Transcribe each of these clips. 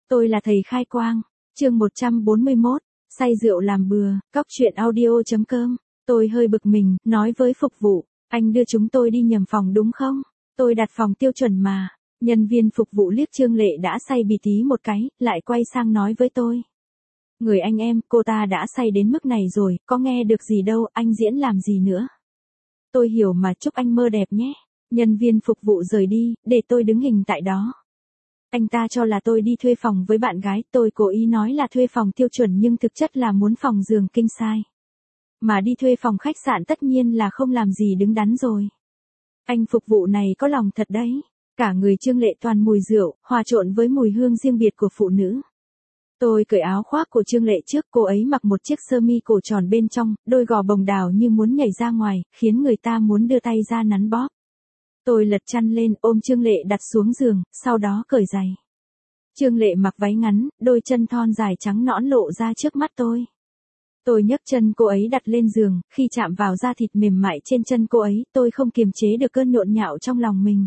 Tôi là thầy khai quang. Chương 141, say rượu làm bừa, cóc truyện audio.com. Tôi hơi bực mình, nói với phục vụ, anh đưa chúng tôi đi nhầm phòng đúng không? Tôi đặt phòng tiêu chuẩn mà. Nhân viên phục vụ liếc Trương Lệ đã say bị tí một cái, lại quay sang nói với tôi. Người anh em, cô ta đã say đến mức này rồi, có nghe được gì đâu, anh diễn làm gì nữa. Tôi hiểu mà, chúc anh mơ đẹp nhé. Nhân viên phục vụ rời đi, để tôi đứng hình tại đó. Anh ta cho là tôi đi thuê phòng với bạn gái, tôi cố ý nói là thuê phòng tiêu chuẩn nhưng thực chất là muốn phòng giường king size. Mà đi thuê phòng khách sạn tất nhiên là không làm gì đứng đắn rồi. Anh phục vụ này có lòng thật đấy. Cả người Trương Lệ toàn mùi rượu, hòa trộn với mùi hương riêng biệt của phụ nữ. Tôi cởi áo khoác của Trương Lệ trước, cô ấy mặc một chiếc sơ mi cổ tròn bên trong, đôi gò bồng đào như muốn nhảy ra ngoài, khiến người ta muốn đưa tay ra nắn bóp. Tôi lật chăn lên, ôm Trương Lệ đặt xuống giường, sau đó cởi giày. Trương Lệ mặc váy ngắn, đôi chân thon dài trắng nõn lộ ra trước mắt tôi. Tôi nhấc chân cô ấy đặt lên giường, khi chạm vào da thịt mềm mại trên chân cô ấy, tôi không kiềm chế được cơn nhộn nhạo trong lòng mình.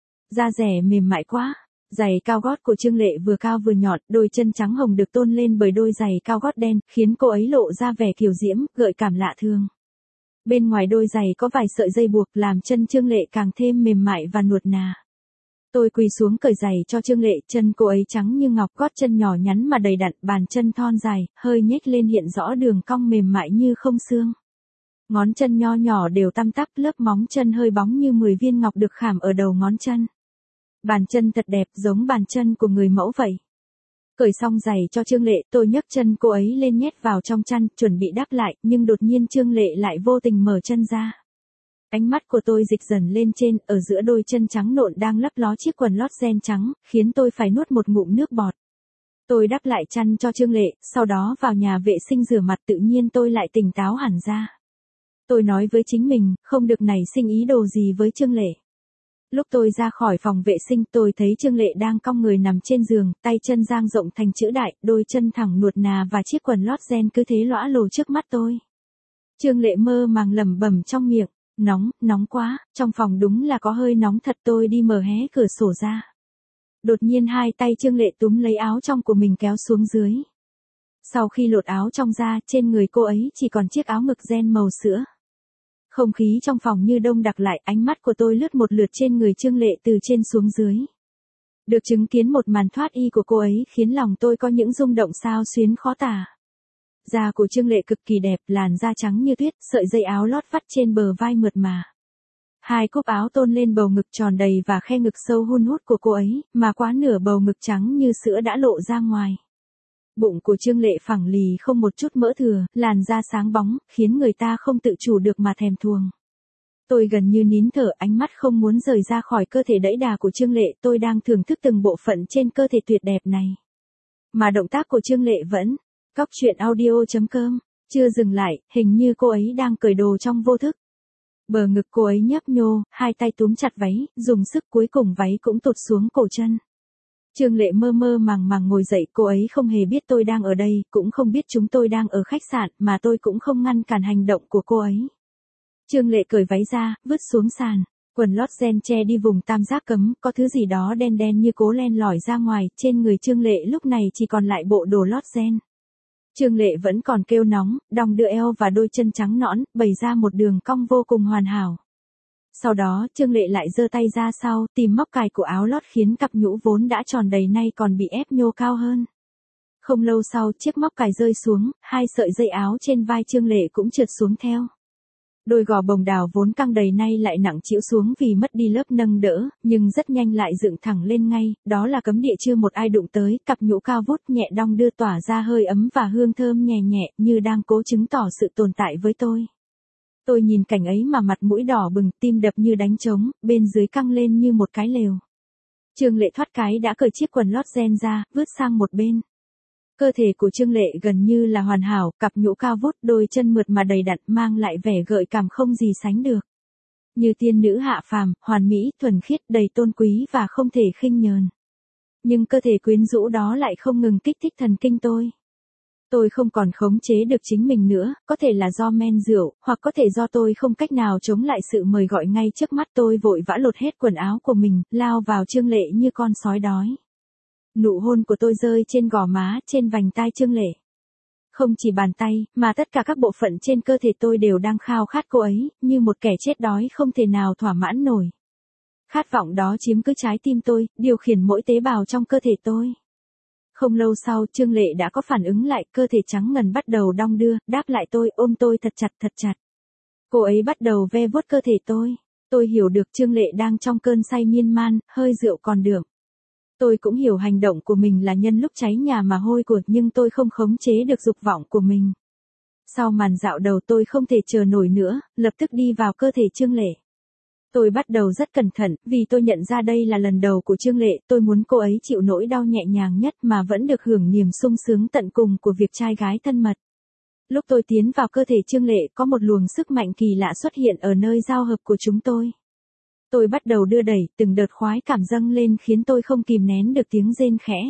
Da dẻ mềm mại quá. Giày cao gót của Trương Lệ vừa cao vừa nhọn, đôi chân trắng hồng được tôn lên bởi đôi giày cao gót đen, khiến cô ấy lộ ra vẻ kiều diễm, gợi cảm lạ thường. Bên ngoài đôi giày có vài sợi dây buộc làm chân Trương Lệ càng thêm mềm mại và nuột nà. Tôi quỳ xuống cởi giày cho Trương Lệ, chân cô ấy trắng như ngọc, gót chân nhỏ nhắn mà đầy đặn, bàn chân thon dài, hơi nhếch lên hiện rõ đường cong mềm mại như không xương. Ngón chân nho nhỏ đều tăm tắp, lớp móng chân hơi bóng như 10 viên ngọc được khảm ở đầu ngón chân. Bàn chân thật đẹp, giống bàn chân của người mẫu vậy. Cởi xong giày cho Trương Lệ, tôi nhấc chân cô ấy lên nhét vào trong chăn, chuẩn bị đắp lại, nhưng đột nhiên Trương Lệ lại vô tình mở chân ra. Ánh mắt của tôi dịch dần lên trên, ở giữa đôi chân trắng nộn đang lấp ló chiếc quần lót ren trắng, khiến tôi phải nuốt một ngụm nước bọt. Tôi đắp lại chăn cho Trương Lệ, sau đó vào nhà vệ sinh rửa mặt, tự nhiên tôi lại tỉnh táo hẳn ra. Tôi nói với chính mình, không được nảy sinh ý đồ gì với Trương Lệ. Lúc tôi ra khỏi phòng vệ sinh, tôi thấy Trương Lệ đang cong người nằm trên giường, tay chân dang rộng thành chữ đại, đôi chân thẳng nuột nà và chiếc quần lót ren cứ thế lõa lồ trước mắt tôi. Trương Lệ mơ màng lẩm bẩm trong miệng, nóng quá, trong phòng đúng là có hơi nóng thật. Tôi đi mở hé cửa sổ ra. Đột nhiên hai tay Trương Lệ túm lấy áo trong của mình kéo xuống dưới. Sau khi lột áo trong ra, trên người cô ấy chỉ còn chiếc áo ngực ren màu sữa. Không khí trong phòng như đông đặc lại, ánh mắt của tôi lướt một lượt trên người Trương Lệ từ trên xuống dưới. Được chứng kiến một màn thoát y của cô ấy khiến lòng tôi có những rung động xao xuyến khó tả. Da của Trương Lệ cực kỳ đẹp, làn da trắng như tuyết, sợi dây áo lót vắt trên bờ vai mượt mà. Hai cúc áo tôn lên bầu ngực tròn đầy và khe ngực sâu hun hút của cô ấy, mà quá nửa bầu ngực trắng như sữa đã lộ ra ngoài. Bụng của Trương Lệ phẳng lì không một chút mỡ thừa, làn da sáng bóng, khiến người ta không tự chủ được mà thèm thuồng. Tôi gần như nín thở, ánh mắt không muốn rời ra khỏi cơ thể đẫy đà của Trương Lệ, tôi đang thưởng thức từng bộ phận trên cơ thể tuyệt đẹp này. Mà động tác của Trương Lệ vẫn, cóc truyện audio.com, chưa dừng lại, hình như cô ấy đang cởi đồ trong vô thức. Bờ ngực cô ấy nhấp nhô, hai tay túm chặt váy, dùng sức cuối cùng váy cũng tụt xuống cổ chân. Trương Lệ mơ mơ màng màng ngồi dậy, cô ấy không hề biết tôi đang ở đây, cũng không biết chúng tôi đang ở khách sạn, mà tôi cũng không ngăn cản hành động của cô ấy. Trương Lệ cởi váy ra, vứt xuống sàn, quần lót ren che đi vùng tam giác cấm, có thứ gì đó đen đen như cố len lỏi ra ngoài, trên người Trương Lệ lúc này chỉ còn lại bộ đồ lót ren. Trương Lệ vẫn còn kêu nóng, đong đưa eo và đôi chân trắng nõn, bày ra một đường cong vô cùng hoàn hảo. Sau đó, Trương Lệ lại giơ tay ra sau, tìm móc cài của áo lót khiến cặp nhũ vốn đã tròn đầy nay còn bị ép nhô cao hơn. Không lâu sau, chiếc móc cài rơi xuống, hai sợi dây áo trên vai Trương Lệ cũng trượt xuống theo. Đôi gò bồng đào vốn căng đầy nay lại nặng trĩu xuống vì mất đi lớp nâng đỡ, nhưng rất nhanh lại dựng thẳng lên ngay, đó là cấm địa chưa một ai đụng tới, cặp nhũ cao vút nhẹ đong đưa tỏa ra hơi ấm và hương thơm nhẹ nhẹ, như đang cố chứng tỏ sự tồn tại với tôi. Tôi nhìn cảnh ấy mà mặt mũi đỏ bừng, tim đập như đánh trống, bên dưới căng lên như một cái lều. Trương Lệ thoát cái đã cởi chiếc quần lót ren ra, vứt sang một bên. Cơ thể của Trương Lệ gần như là hoàn hảo, cặp nhũ cao vút, đôi chân mượt mà đầy đặn, mang lại vẻ gợi cảm không gì sánh được. Như tiên nữ hạ phàm, hoàn mỹ, thuần khiết, đầy tôn quý và không thể khinh nhờn. Nhưng cơ thể quyến rũ đó lại không ngừng kích thích thần kinh tôi. Tôi không còn khống chế được chính mình nữa, có thể là do men rượu, hoặc có thể do tôi không cách nào chống lại sự mời gọi ngay trước mắt. Tôi vội vã lột hết quần áo của mình, lao vào Trương Lệ như con sói đói. nụ hôn của tôi rơi trên gò má, trên vành tai Trương Lệ. Không chỉ bàn tay, mà tất cả các bộ phận trên cơ thể tôi đều đang khao khát cô ấy, như một kẻ chết đói không thể nào thỏa mãn nổi. Khát vọng đó chiếm cứ trái tim tôi, điều khiển mỗi tế bào trong cơ thể tôi. Không lâu sau, Trương Lệ đã có phản ứng lại, cơ thể trắng ngần bắt đầu đong đưa, đáp lại tôi, ôm tôi thật chặt thật chặt. Cô ấy bắt đầu ve vuốt cơ thể tôi. Tôi hiểu được Trương Lệ đang trong cơn say miên man, hơi rượu còn đượm. Tôi cũng hiểu hành động của mình là nhân lúc cháy nhà mà hôi của, nhưng tôi không khống chế được dục vọng của mình. Sau màn dạo đầu tôi không thể chờ nổi nữa, lập tức đi vào cơ thể Trương Lệ. Tôi bắt đầu rất cẩn thận, vì tôi nhận ra đây là lần đầu của Trương Lệ, tôi muốn cô ấy chịu nỗi đau nhẹ nhàng nhất mà vẫn được hưởng niềm sung sướng tận cùng của việc trai gái thân mật. Lúc tôi tiến vào cơ thể Trương Lệ, có một luồng sức mạnh kỳ lạ xuất hiện ở nơi giao hợp của chúng tôi. Tôi bắt đầu đưa đẩy, từng đợt khoái cảm dâng lên khiến tôi không kìm nén được tiếng rên khẽ.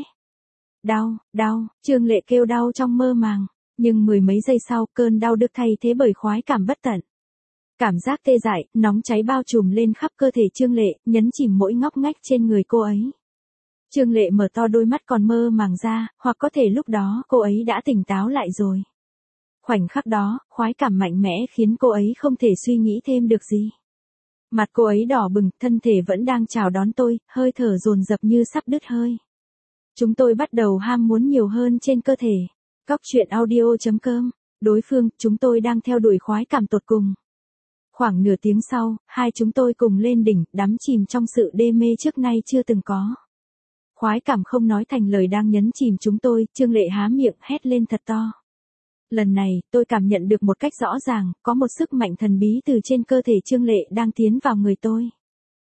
Đau, đau, Trương Lệ kêu đau trong mơ màng, nhưng mười mấy giây sau, cơn đau được thay thế bởi khoái cảm bất tận. Cảm giác tê dại, nóng cháy bao trùm lên khắp cơ thể Trương Lệ, nhấn chìm mỗi ngóc ngách trên người cô ấy. Trương Lệ mở to đôi mắt còn mơ màng ra, hoặc có thể lúc đó cô ấy đã tỉnh táo lại rồi. Khoảnh khắc đó, khoái cảm mạnh mẽ khiến cô ấy không thể suy nghĩ thêm được gì. Mặt cô ấy đỏ bừng, thân thể vẫn đang chào đón tôi, hơi thở dồn dập như sắp đứt hơi. Chúng tôi bắt đầu ham muốn nhiều hơn trên cơ thể. Cóc truyện audio.com. Đối phương, chúng tôi đang theo đuổi khoái cảm tột cùng. Khoảng nửa tiếng sau, hai chúng tôi cùng lên đỉnh, đắm chìm trong sự đê mê trước nay chưa từng có. Khoái cảm không nói thành lời đang nhấn chìm chúng tôi, Trương Lệ há miệng hét lên thật to. Lần này, tôi cảm nhận được một cách rõ ràng, có một sức mạnh thần bí từ trên cơ thể Trương Lệ đang tiến vào người tôi.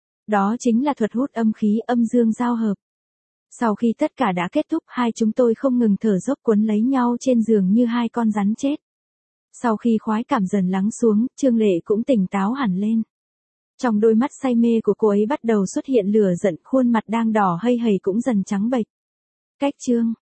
Đó chính là thuật hút âm khí âm dương giao hợp. Sau khi tất cả đã kết thúc, hai chúng tôi không ngừng thở dốc quấn lấy nhau trên giường như hai con rắn chết. Sau khi khoái cảm dần lắng xuống, Trương Lệ cũng tỉnh táo hẳn lên. Trong đôi mắt say mê của cô ấy bắt đầu xuất hiện lửa giận, khuôn mặt đang đỏ hây hầy cũng dần trắng bệch. Cách Trương